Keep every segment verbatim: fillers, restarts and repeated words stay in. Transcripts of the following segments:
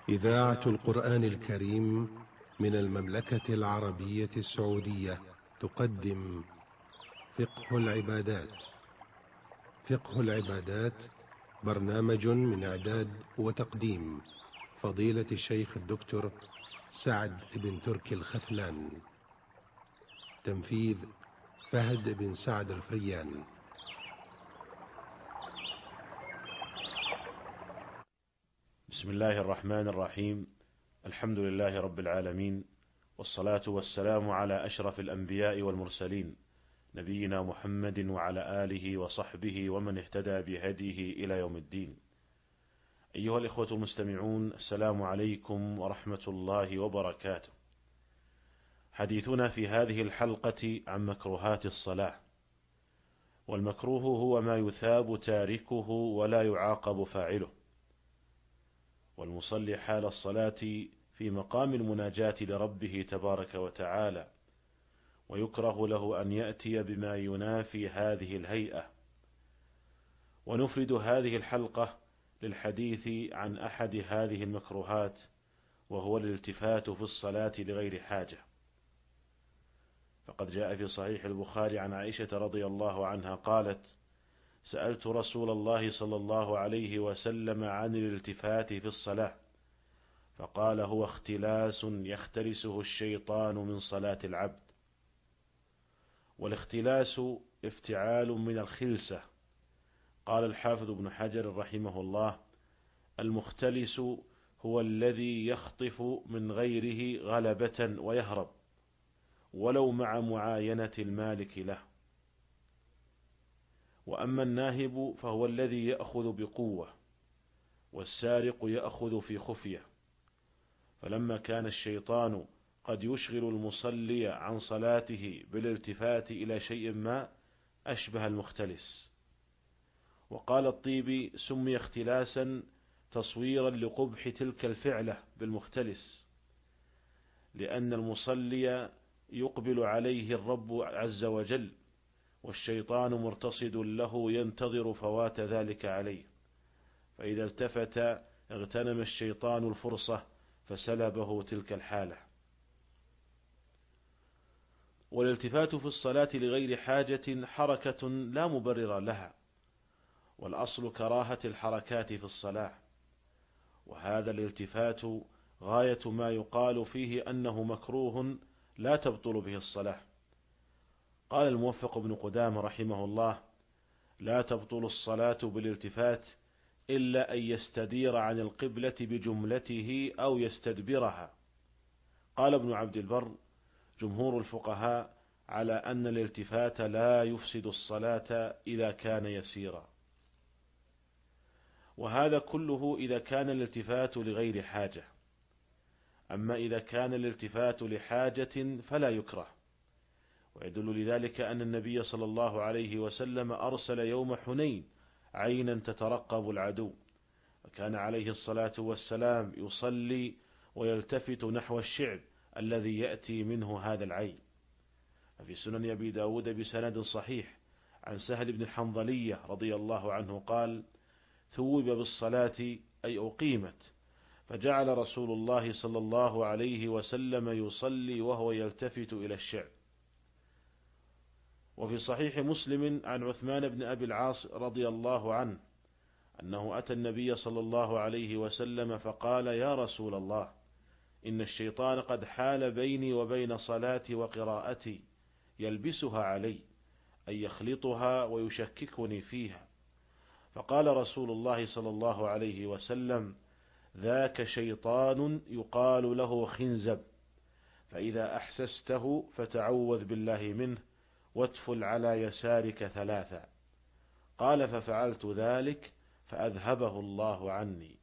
إذاعة القرآن الكريم من المملكة العربية السعودية تقدم فقه العبادات. فقه العبادات برنامج من إعداد وتقديم فضيلة الشيخ الدكتور سعد بن تركي الختلان. تنفيذ فهد بن سعد الفريان. بسم الله الرحمن الرحيم. الحمد لله رب العالمين، والصلاة والسلام على أشرف الأنبياء والمرسلين، نبينا محمد وعلى آله وصحبه ومن اهتدى بهديه إلى يوم الدين. أيها الإخوة المستمعون، السلام عليكم ورحمة الله وبركاته. حديثنا في هذه الحلقة عن مكروهات الصلاة. والمكروه هو ما يثاب تاركه ولا يعاقب فاعله. والمصلي حال الصلاة في مقام المناجاة لربه تبارك وتعالى، ويكره له أن يأتي بما ينافي هذه الهيئة. ونفرد هذه الحلقة للحديث عن أحد هذه المكروهات، وهو الالتفات في الصلاة لغير حاجة. فقد جاء في صحيح البخاري عن عائشة رضي الله عنها قالت: سألت رسول الله صلى الله عليه وسلم عن الالتفات في الصلاة، فقال: هو اختلاس يختلسه الشيطان من صلاة العبد. والاختلاس افتعال من الخلسة. قال الحافظ ابن حجر رحمه الله: المختلس هو الذي يخطف من غيره غلبة ويهرب، ولو مع معاينة المالك له. وأما الناهب فهو الذي يأخذ بقوة، والسارق يأخذ في خفية. فلما كان الشيطان قد يشغل المصلي عن صلاته بالالتفات إلى شيء ما، أشبه المختلس. وقال الطيبي: سمي اختلاسا تصويرا لقبح تلك الفعلة بالمختلس، لأن المصلي يقبل عليه الرب عز وجل، والشيطان مرتصد له ينتظر فوات ذلك عليه، فإذا التفت اغتنم الشيطان الفرصة فسلبه تلك الحالة. والالتفات في الصلاة لغير حاجة حركة لا مبرر لها، والأصل كراهة الحركات في الصلاة. وهذا الالتفات غاية ما يقال فيه أنه مكروه لا تبطل به الصلاة. قال الموفق بن قدامة رحمه الله: لا تبطل الصلاة بالالتفات إلا أن يستدير عن القبلة بجملته أو يستدبرها. قال ابن عبد البر: جمهور الفقهاء على أن الالتفات لا يفسد الصلاة إذا كان يسيرا. وهذا كله إذا كان الالتفات لغير حاجة. أما إذا كان الالتفات لحاجة فلا يكره. ويدل لذلك أن النبي صلى الله عليه وسلم أرسل يوم حنين عينا تترقب العدو، وكان عليه الصلاة والسلام يصلي ويلتفت نحو الشعب الذي يأتي منه هذا العين. ففي سنن أبي داود بسند صحيح عن سهل بن الحنظلية رضي الله عنه قال: ثوب بالصلاة أي أقيمت، فجعل رسول الله صلى الله عليه وسلم يصلي وهو يلتفت إلى الشعب. وفي صحيح مسلم عن عثمان بن أبي العاص رضي الله عنه أنه أتى النبي صلى الله عليه وسلم فقال: يا رسول الله، إن الشيطان قد حال بيني وبين صلاتي وقراءتي، يلبسها علي، أن يخلطها ويشككني فيها. فقال رسول الله صلى الله عليه وسلم: ذاك شيطان يقال له خنزب، فإذا أحسسته فتعوذ بالله منه، وادفل على يسارك ثلاثا. قال: ففعلت ذلك فأذهبه الله عني.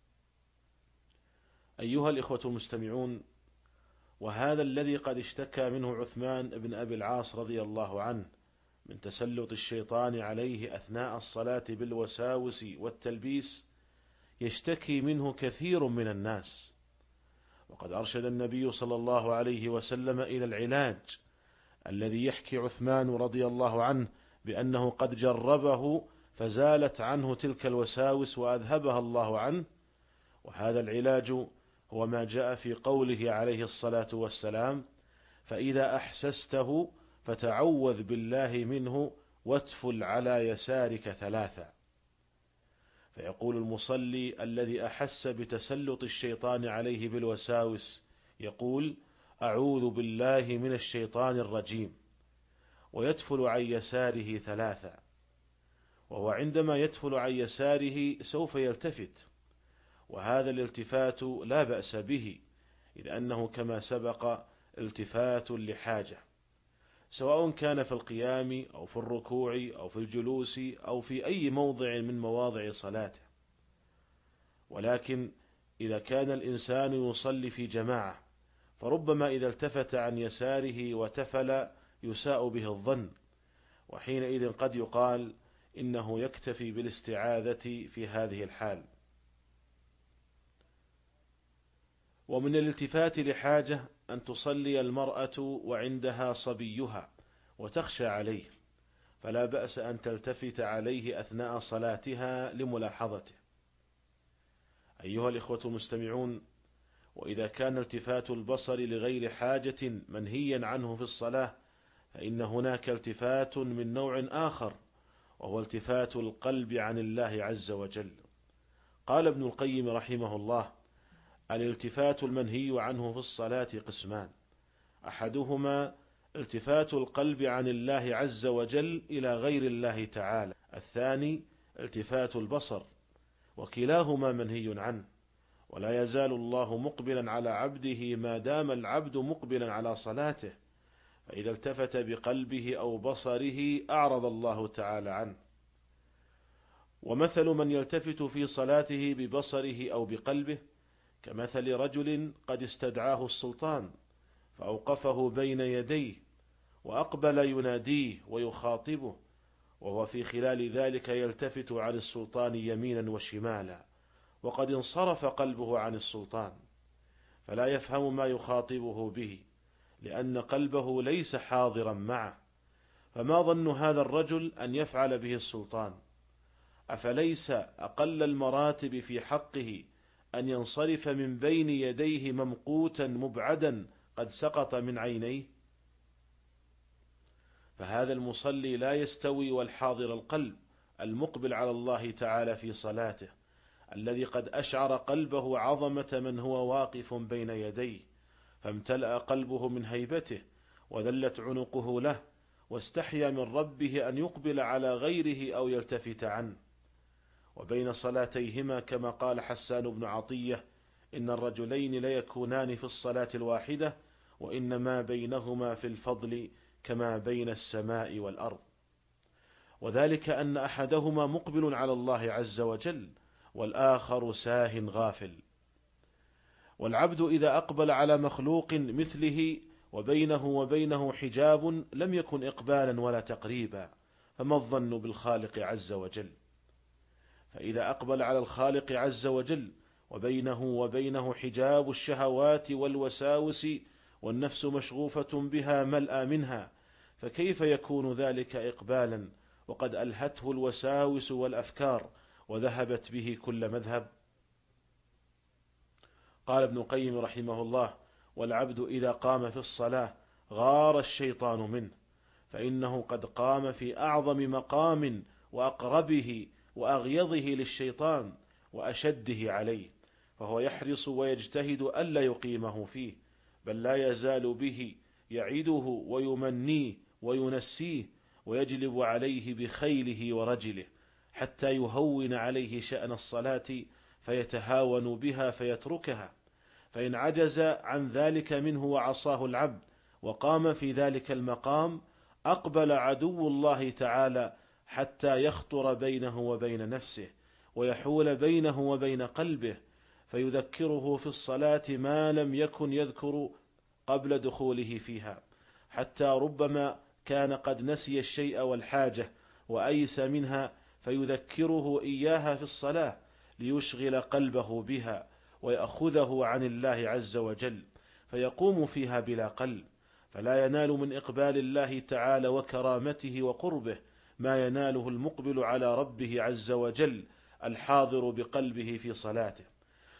أيها الإخوة المستمعون، وهذا الذي قد اشتكى منه عثمان بن أبي العاص رضي الله عنه من تسلط الشيطان عليه أثناء الصلاة بالوساوس والتلبيس، يشتكي منه كثير من الناس. وقد أرشد النبي صلى الله عليه وسلم إلى العلاج الذي يحكي عثمان رضي الله عنه بأنه قد جربه فزالت عنه تلك الوساوس وأذهبها الله عنه، وهذا العلاج هو ما جاء في قوله عليه الصلاة والسلام: فإذا أحسسته فتعوذ بالله منه واتفل على يسارك ثلاثا. فيقول المصلي الذي أحس بتسلط الشيطان عليه بالوساوس يقول: أعوذ بالله من الشيطان الرجيم، ويتفل عن يساره ثلاثا. وهو عندما يتفل عن يساره سوف يلتفت، وهذا الالتفات لا بأس به، إذ أنه كما سبق التفات لحاجة، سواء كان في القيام أو في الركوع أو في الجلوس أو في أي موضع من مواضع صلاته. ولكن إذا كان الإنسان يصلي في جماعة فربما إذا التفت عن يساره وتفل يساء به الظن، وحينئذ قد يقال إنه يكتفي بالاستعاذة في هذه الحال. ومن الالتفات لحاجة أن تصلي المرأة وعندها صبيها وتخشى عليه، فلا بأس أن تلتفت عليه أثناء صلاتها لملاحظته. أيها الإخوة المستمعون، وإذا كان التفات البصر لغير حاجة منهيا عنه في الصلاة، فإن هناك التفات من نوع آخر، وهو التفات القلب عن الله عز وجل. قال ابن القيم رحمه الله: الالتفات المنهي عنه في الصلاة قسمان: أحدهما التفات القلب عن الله عز وجل إلى غير الله تعالى، الثاني التفات البصر، وكلاهما منهي عنه. ولا يزال الله مقبلا على عبده ما دام العبد مقبلا على صلاته، فإذا التفت بقلبه أو بصره أعرض الله تعالى عنه. ومثل من يلتفت في صلاته ببصره أو بقلبه كمثل رجل قد استدعاه السلطان فأوقفه بين يديه وأقبل يناديه ويخاطبه، وهو في خلال ذلك يلتفت عن السلطان يمينا وشمالا، وقد انصرف قلبه عن السلطان، فلا يفهم ما يخاطبه به، لأن قلبه ليس حاضرا معه. فما ظن هذا الرجل أن يفعل به السلطان؟ أفليس أقل المراتب في حقه أن ينصرف من بين يديه ممقوتا مبعدا قد سقط من عينيه؟ فهذا المصلي لا يستوي والحاضر القلب المقبل على الله تعالى في صلاته، الذي قد أشعر قلبه عظمة من هو واقف بين يديه، فامتلأ قلبه من هيبته وذلت عنقه له، واستحيا من ربه أن يقبل على غيره أو يلتفت عنه. وبين صلاتيهما كما قال حسان بن عطية: إن الرجلين ليكونان في الصلاة الواحدة، وإنما بينهما في الفضل كما بين السماء والأرض. وذلك أن أحدهما مقبل على الله عز وجل والآخر ساه غافل. والعبد إذا أقبل على مخلوق مثله وبينه وبينه حجاب لم يكن إقبالا ولا تقريبا، فما الظن بالخالق عز وجل؟ فإذا أقبل على الخالق عز وجل وبينه وبينه حجاب الشهوات والوساوس والنفس مشغوفة بها ملأى منها، فكيف يكون ذلك إقبالا وقد ألهته الوساوس والأفكار وذهبت به كل مذهب؟ قال ابن القيم رحمه الله: والعبد إذا قام في الصلاة غار الشيطان منه، فإنه قد قام في أعظم مقام وأقربه وأغيظه للشيطان وأشده عليه، فهو يحرص ويجتهد ألا يقيمه فيه، بل لا يزال به يعده ويمنيه وينسيه ويجلب عليه بخيله ورجله، حتى يهون عليه شأن الصلاة فيتهاون بها فيتركها. فإن عجز عن ذلك منه وعصاه العبد وقام في ذلك المقام، أقبل عدو الله تعالى حتى يخطر بينه وبين نفسه ويحول بينه وبين قلبه، فيذكره في الصلاة ما لم يكن يذكر قبل دخوله فيها، حتى ربما كان قد نسي الشيء والحاجة وأيس منها، فيذكره إياها في الصلاة ليشغل قلبه بها ويأخذه عن الله عز وجل، فيقوم فيها بلا قلب، فلا ينال من إقبال الله تعالى وكرامته وقربه ما يناله المقبل على ربه عز وجل الحاضر بقلبه في صلاته.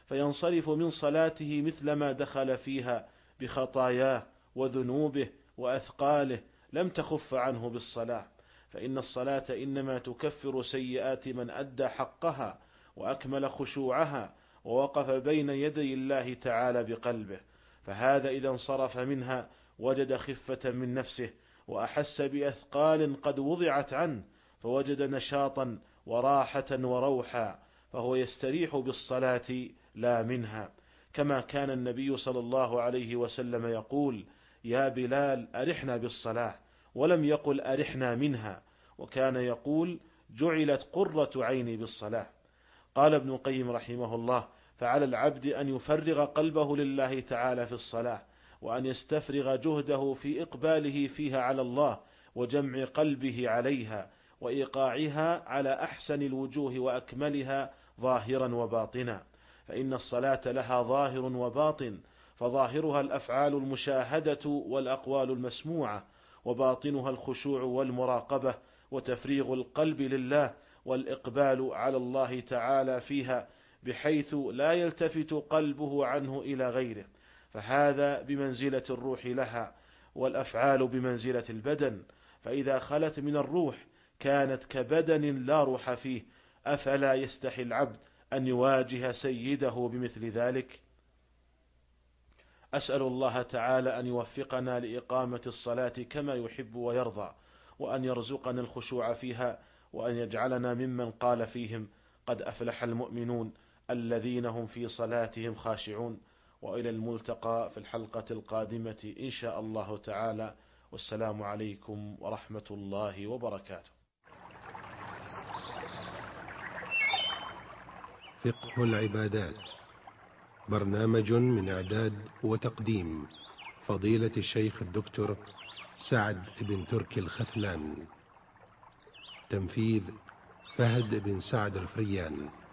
فينصرف من صلاته مثلما دخل فيها بخطاياه وذنوبه وأثقاله لم تخف عنه بالصلاة، فإن الصلاة إنما تكفر سيئات من أدى حقها وأكمل خشوعها ووقف بين يدي الله تعالى بقلبه، فهذا إذا انصرف منها وجد خفة من نفسه وأحس بأثقال قد وضعت عنه، فوجد نشاطا وراحة وروحا، فهو يستريح بالصلاة لا منها، كما كان النبي صلى الله عليه وسلم يقول: يا بلال أرحنا بالصلاة، ولم يقل أرحنا منها، وكان يقول: جعلت قرة عيني بالصلاة. قال ابن القيم رحمه الله: فعلى العبد أن يفرغ قلبه لله تعالى في الصلاة، وأن يستفرغ جهده في إقباله فيها على الله وجمع قلبه عليها وإيقاعها على أحسن الوجوه وأكملها ظاهرا وباطنا، فإن الصلاة لها ظاهر وباطن، فظاهرها الأفعال المشاهدة والأقوال المسموعة، وباطنها الخشوع والمراقبة وتفريغ القلب لله والإقبال على الله تعالى فيها بحيث لا يلتفت قلبه عنه إلى غيره، فهذا بمنزلة الروح لها، والأفعال بمنزلة البدن، فإذا خلت من الروح كانت كبدن لا روح فيه، أفلا يستحي العبد أن يواجه سيده بمثل ذلك؟ أسأل الله تعالى أن يوفقنا لإقامة الصلاة كما يحب ويرضى، وأن يرزقنا الخشوع فيها، وأن يجعلنا ممن قال فيهم: قد أفلح المؤمنون الذين هم في صلاتهم خاشعون. وإلى الملتقى في الحلقة القادمة إن شاء الله تعالى، والسلام عليكم ورحمة الله وبركاته. فقه العبادات، برنامج من إعداد وتقديم فضيلة الشيخ الدكتور سعد بن تركي الخثلان، تنفيذ فهد بن سعد الفريان.